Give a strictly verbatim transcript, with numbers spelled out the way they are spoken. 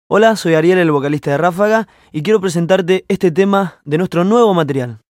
Hola, soy Ariel, el vocalista de Ráfaga, y quiero presentarte este tema de nuestro nuevo material.